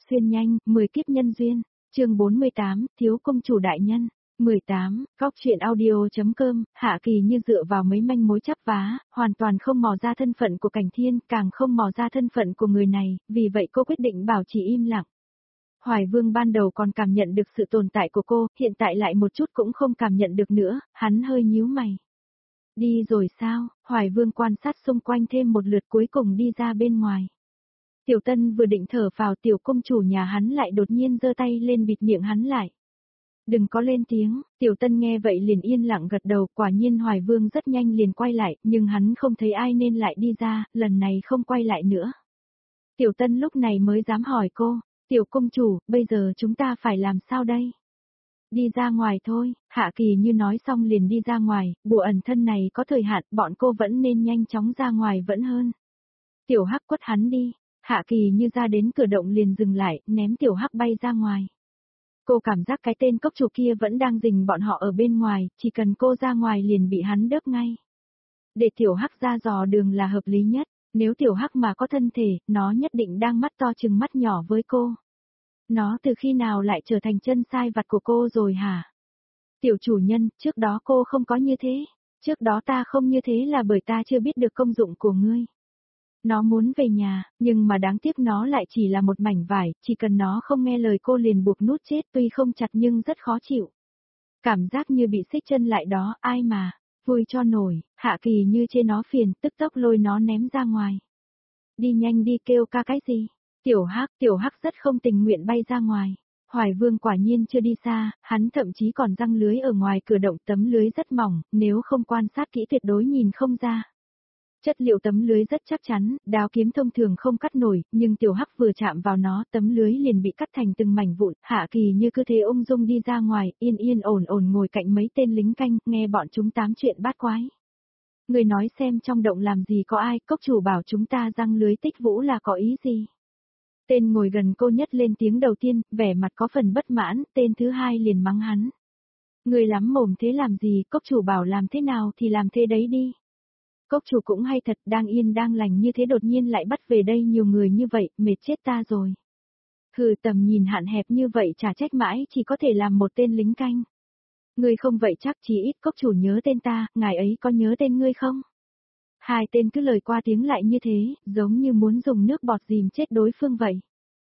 Xuyên nhanh, 10 kiếp nhân duyên, chương 48, thiếu công chủ đại nhân. 18, Góc truyện audio.com, Hạ Kỳ như dựa vào mấy manh mối chắp vá, hoàn toàn không mò ra thân phận của Cảnh Thiên, càng không mò ra thân phận của người này, vì vậy cô quyết định bảo trì im lặng. Hoài Vương ban đầu còn cảm nhận được sự tồn tại của cô, hiện tại lại một chút cũng không cảm nhận được nữa, hắn hơi nhíu mày. Đi rồi sao? Hoài Vương quan sát xung quanh thêm một lượt cuối cùng đi ra bên ngoài. Tiểu Tân vừa định thở vào, tiểu công chủ nhà hắn lại đột nhiên giơ tay lên bịt miệng hắn lại. Đừng có lên tiếng, Tiểu Tân nghe vậy liền yên lặng gật đầu, quả nhiên Hoài Vương rất nhanh liền quay lại, nhưng hắn không thấy ai nên lại đi ra, lần này không quay lại nữa. Tiểu Tân lúc này mới dám hỏi cô, tiểu công chủ, bây giờ chúng ta phải làm sao đây? Đi ra ngoài thôi, Hạ Kỳ như nói xong liền đi ra ngoài, bùa ẩn thân này có thời hạn, bọn cô vẫn nên nhanh chóng ra ngoài vẫn hơn. Tiểu Hắc quất hắn đi, Hạ Kỳ như ra đến cửa động liền dừng lại, ném Tiểu Hắc bay ra ngoài. Cô cảm giác cái tên cốc chủ kia vẫn đang rình bọn họ ở bên ngoài, chỉ cần cô ra ngoài liền bị hắn đớp ngay. Để Tiểu Hắc ra dò đường là hợp lý nhất, nếu Tiểu Hắc mà có thân thể, nó nhất định đang mắt to chừng mắt nhỏ với cô. Nó từ khi nào lại trở thành chân sai vặt của cô rồi hả? Tiểu chủ nhân, trước đó cô không có như thế. Trước đó ta không như thế là bởi ta chưa biết được công dụng của ngươi. Nó muốn về nhà, nhưng mà đáng tiếc nó lại chỉ là một mảnh vải, chỉ cần nó không nghe lời cô liền buộc nút chết, tuy không chặt nhưng rất khó chịu. Cảm giác như bị xích chân lại đó, ai mà, vui cho nổi, Hạ Kỳ như chê nó phiền, tức tốc lôi nó ném ra ngoài. Đi nhanh đi, kêu ca cái gì? Tiểu Hắc rất không tình nguyện bay ra ngoài. Hoài Vương quả nhiên chưa đi xa, hắn thậm chí còn răng lưới ở ngoài cửa động, tấm lưới rất mỏng, nếu không quan sát kỹ tuyệt đối nhìn không ra. Chất liệu tấm lưới rất chắc chắn, đao kiếm thông thường không cắt nổi, nhưng Tiểu Hắc vừa chạm vào nó, tấm lưới liền bị cắt thành từng mảnh vụn. Hạ Kỳ như cứ thế ung dung đi ra ngoài, yên ổn ngồi cạnh mấy tên lính canh, nghe bọn chúng tám chuyện bát quái. Người nói xem trong động làm gì có ai, cốc chủ bảo chúng ta răng lưới tích vũ là có ý gì? Tên ngồi gần cô nhất lên tiếng đầu tiên, vẻ mặt có phần bất mãn, tên thứ hai liền mắng hắn. Người lắm mồm thế làm gì, cốc chủ bảo làm thế nào thì làm thế đấy đi. Cốc chủ cũng hay thật, đang yên đang lành như thế đột nhiên lại bắt về đây nhiều người như vậy, mệt chết ta rồi. Hừ, tầm nhìn hạn hẹp như vậy chả trách mãi chỉ có thể làm một tên lính canh. Ngươi không vậy chắc chỉ ít cốc chủ nhớ tên ta, ngài ấy có nhớ tên ngươi không? Hai tên cứ lời qua tiếng lại như thế, giống như muốn dùng nước bọt dìm chết đối phương vậy.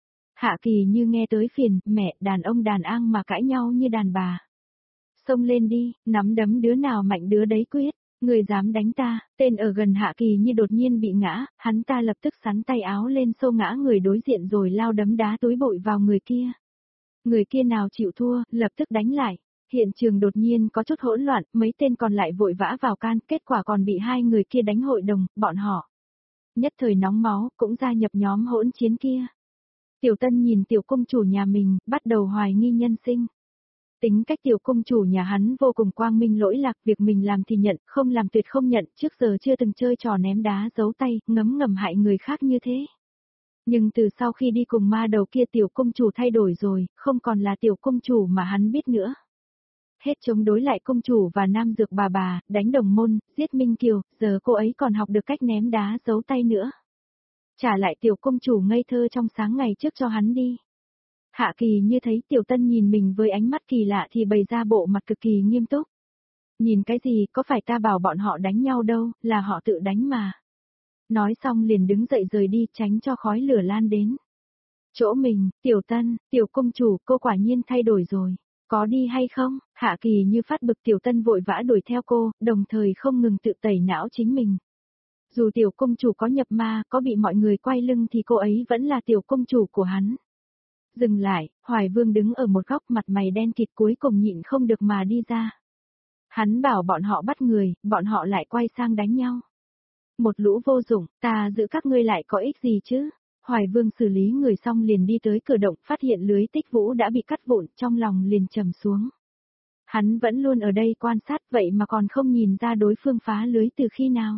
Hạ Kỳ như nghe tới phiền, mẹ, đàn ông đàn ang mà cãi nhau như đàn bà. Xông lên đi, nắm đấm đứa nào mạnh đứa đấy quyết, người dám đánh ta, tên ở gần Hạ Kỳ như đột nhiên bị ngã, hắn ta lập tức sắn tay áo lên xô ngã người đối diện rồi lao đấm đá túi bụi vào người kia. Người kia nào chịu thua, lập tức đánh lại. Hiện trường đột nhiên có chút hỗn loạn, mấy tên còn lại vội vã vào can, kết quả còn bị hai người kia đánh hội đồng, bọn họ. Nhất thời nóng máu, cũng gia nhập nhóm hỗn chiến kia. Tiểu Tân nhìn tiểu công chủ nhà mình, bắt đầu hoài nghi nhân sinh. Tính cách tiểu công chủ nhà hắn vô cùng quang minh lỗi lạc, việc mình làm thì nhận, không làm tuyệt không nhận, trước giờ chưa từng chơi trò ném đá giấu tay, ngấm ngầm hại người khác như thế. Nhưng từ sau khi đi cùng ma đầu kia tiểu công chủ thay đổi rồi, không còn là tiểu công chủ mà hắn biết nữa. Hết chống đối lại công chủ và nam dược bà, đánh đồng môn, giết Minh Kiều, giờ cô ấy còn học được cách ném đá giấu tay nữa. Trả lại tiểu công chủ ngây thơ trong sáng ngày trước cho hắn đi. Hạ Kỳ như thấy Tiểu Tân nhìn mình với ánh mắt kỳ lạ thì bày ra bộ mặt cực kỳ nghiêm túc. Nhìn cái gì, có phải ta bảo bọn họ đánh nhau đâu, là họ tự đánh mà. Nói xong liền đứng dậy rời đi tránh cho khói lửa lan đến. Chỗ mình, Tiểu Tân, tiểu công chủ, cô quả nhiên thay đổi rồi. Có đi hay không? Hạ Kỳ như phát bực, Tiểu Tân vội vã đuổi theo cô, đồng thời không ngừng tự tẩy não chính mình. Dù tiểu công chủ có nhập ma, có bị mọi người quay lưng thì cô ấy vẫn là tiểu công chủ của hắn. Dừng lại, Hoài Vương đứng ở một góc mặt mày đen kịt cuối cùng nhịn không được mà đi ra. Hắn bảo bọn họ bắt người, bọn họ lại quay sang đánh nhau. Một lũ vô dụng, ta giữ các ngươi lại có ích gì chứ? Hoài Vương xử lý người xong liền đi tới cửa động, phát hiện lưới tích vũ đã bị cắt vụn, trong lòng liền trầm xuống. Hắn vẫn luôn ở đây quan sát vậy mà còn không nhìn ra đối phương phá lưới từ khi nào.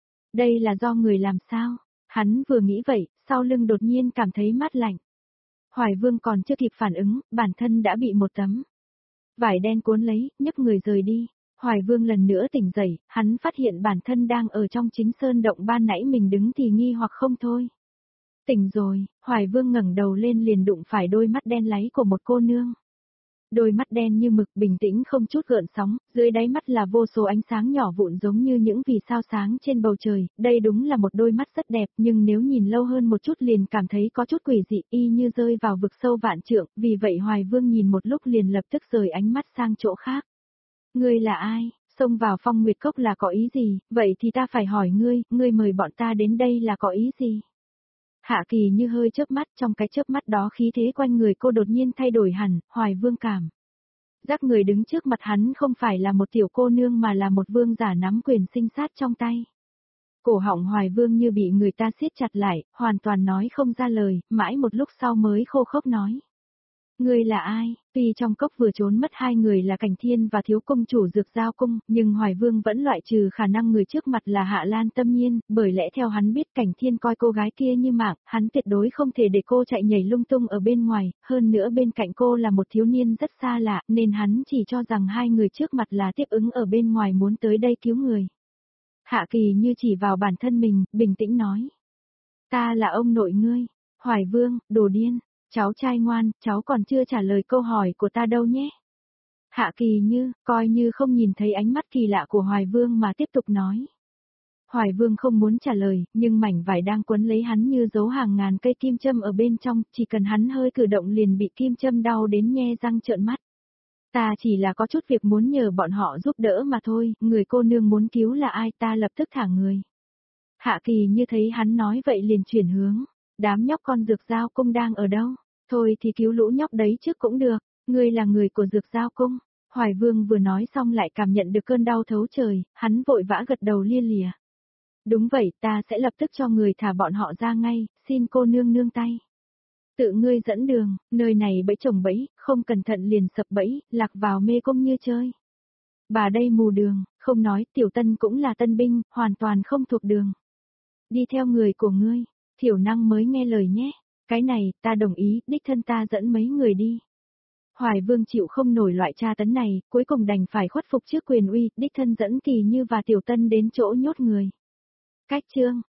Đây là do người làm sao? Hắn vừa nghĩ vậy, sau lưng đột nhiên cảm thấy mát lạnh. Hoài Vương còn chưa kịp phản ứng, bản thân đã bị một tấm vải đen cuốn lấy, nhấc người rời đi. Hoài Vương lần nữa tỉnh dậy, hắn phát hiện bản thân đang ở trong chính sơn động ban nãy mình đứng thì nghi hoặc không thôi. Tỉnh rồi, Hoài Vương ngẩng đầu lên liền đụng phải đôi mắt đen láy của một cô nương. Đôi mắt đen như mực bình tĩnh không chút gợn sóng, dưới đáy mắt là vô số ánh sáng nhỏ vụn giống như những vì sao sáng trên bầu trời, đây đúng là một đôi mắt rất đẹp nhưng nếu nhìn lâu hơn một chút liền cảm thấy có chút quỷ dị y như rơi vào vực sâu vạn trượng, vì vậy Hoài Vương nhìn một lúc liền lập tức rời ánh mắt sang chỗ khác. Ngươi là ai? Xông vào Phong Nguyệt Cốc là có ý gì? Vậy thì ta phải hỏi ngươi mời bọn ta đến đây là có ý gì? Hạ Kỳ như hơi chớp mắt, trong cái chớp mắt đó khí thế quanh người cô đột nhiên thay đổi hẳn, Hoài Vương cảm giác người đứng trước mặt hắn không phải là một tiểu cô nương mà là một vương giả nắm quyền sinh sát trong tay. Cổ họng Hoài Vương như bị người ta siết chặt lại, hoàn toàn nói không ra lời, mãi một lúc sau mới khô khốc nói. Ngươi là ai? Tuy trong cốc vừa trốn mất hai người là Cảnh Thiên và thiếu công chủ Dược Giao Cung, nhưng Hoài Vương vẫn loại trừ khả năng người trước mặt là Hạ Lan Tâm Nhiên, bởi lẽ theo hắn biết Cảnh Thiên coi cô gái kia như mạng, hắn tuyệt đối không thể để cô chạy nhảy lung tung ở bên ngoài, hơn nữa bên cạnh cô là một thiếu niên rất xa lạ, nên hắn chỉ cho rằng hai người trước mặt là tiếp ứng ở bên ngoài muốn tới đây cứu người. Hạ Kỳ như chỉ vào bản thân mình, bình tĩnh nói. Ta là ông nội ngươi. Hoài Vương, đồ điên. Cháu trai ngoan, cháu còn chưa trả lời câu hỏi của ta đâu nhé. Hạ Kỳ như, coi như không nhìn thấy ánh mắt kỳ lạ của Hoài Vương mà tiếp tục nói. Hoài Vương không muốn trả lời, nhưng mảnh vải đang quấn lấy hắn như dấu hàng ngàn cây kim châm ở bên trong, chỉ cần hắn hơi cử động liền bị kim châm đau đến nhe răng trợn mắt. Ta chỉ là có chút việc muốn nhờ bọn họ giúp đỡ mà thôi, người cô nương muốn cứu là ai ta lập tức thả người. Hạ Kỳ như thấy hắn nói vậy liền chuyển hướng. Đám nhóc con Dược Giao Cung đang ở đâu? Thôi thì cứu lũ nhóc đấy trước cũng được, ngươi là người của Dược Giao Cung. Hoài Vương vừa nói xong lại cảm nhận được cơn đau thấu trời, hắn vội vã gật đầu lia lịa. Đúng vậy, ta sẽ lập tức cho người thả bọn họ ra ngay, xin cô nương nương tay. Tự ngươi dẫn đường, nơi này bẫy chồng bẫy, không cẩn thận liền sập bẫy, lạc vào mê cung như chơi. Bà đây mù đường, không nói, Tiểu Tân cũng là tân binh, hoàn toàn không thuộc đường. Đi theo người của ngươi. Thiểu năng mới nghe lời nhé. Cái này, ta đồng ý, đích thân ta dẫn mấy người đi. Hoài Vương chịu không nổi loại tra tấn này, cuối cùng đành phải khuất phục trước quyền uy, đích thân dẫn Kỳ Như và Tiểu Tân đến chỗ nhốt người. Cách chương,